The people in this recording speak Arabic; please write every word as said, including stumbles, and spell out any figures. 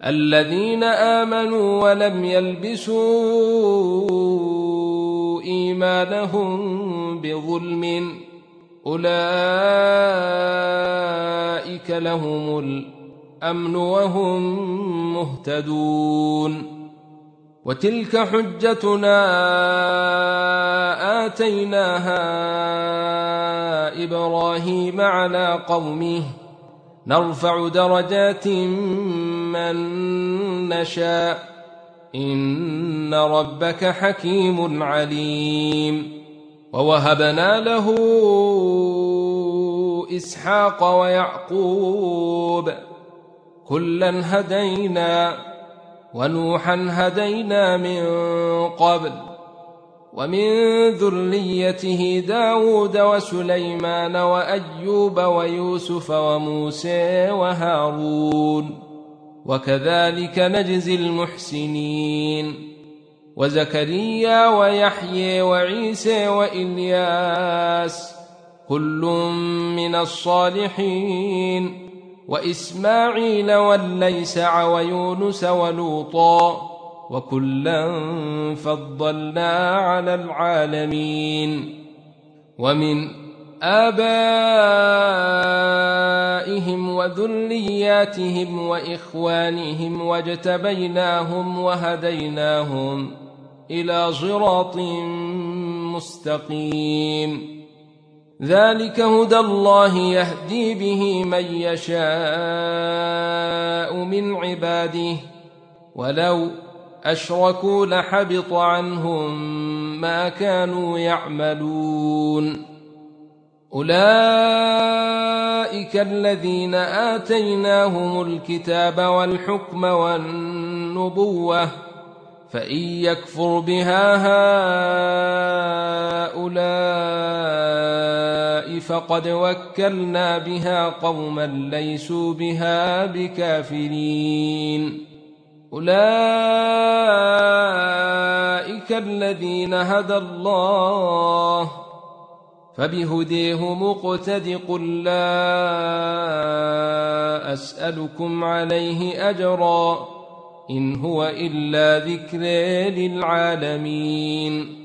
الذين آمنوا ولم يلبسوا إيمانهم بظلم أولئك لهم الأمن وهم مهتدون. وتلك حجتنا آتيناها إبراهيم على قومه نرفع درجات من نشاء إن ربك حكيم عليم. ووهبنا له إسحاق ويعقوب كلا هدينا ونوحا هدينا من قبل ومن ذريته داود وسليمان وأيوب ويوسف وموسى وهارون وكذلك نجزي المحسنين. وزكريا ويحيى وعيسى وإلياس كل من الصالحين وإسماعيل واليسع ويونس ولوطا وكلا فضلنا على العالمين. ومن آبائهم وذرياتهم وإخوانهم واجتبيناهم وهديناهم إلى صراط مستقيم. ذلك هدى الله يهدي به من يشاء من عباده ولو أشركوا لحبط عنهم ما كانوا يعملون. أولئك الذين آتيناهم الكتاب والحكم والنبوة فإن يكفر بها هؤلاء فقد وكلنا بها قوما ليسوا بها بكافرين. أولئك الذين هدى الله فبهديه مقتد. قل لا أسألكم عليه أجرا إن هو إلا ذكر للعالمين.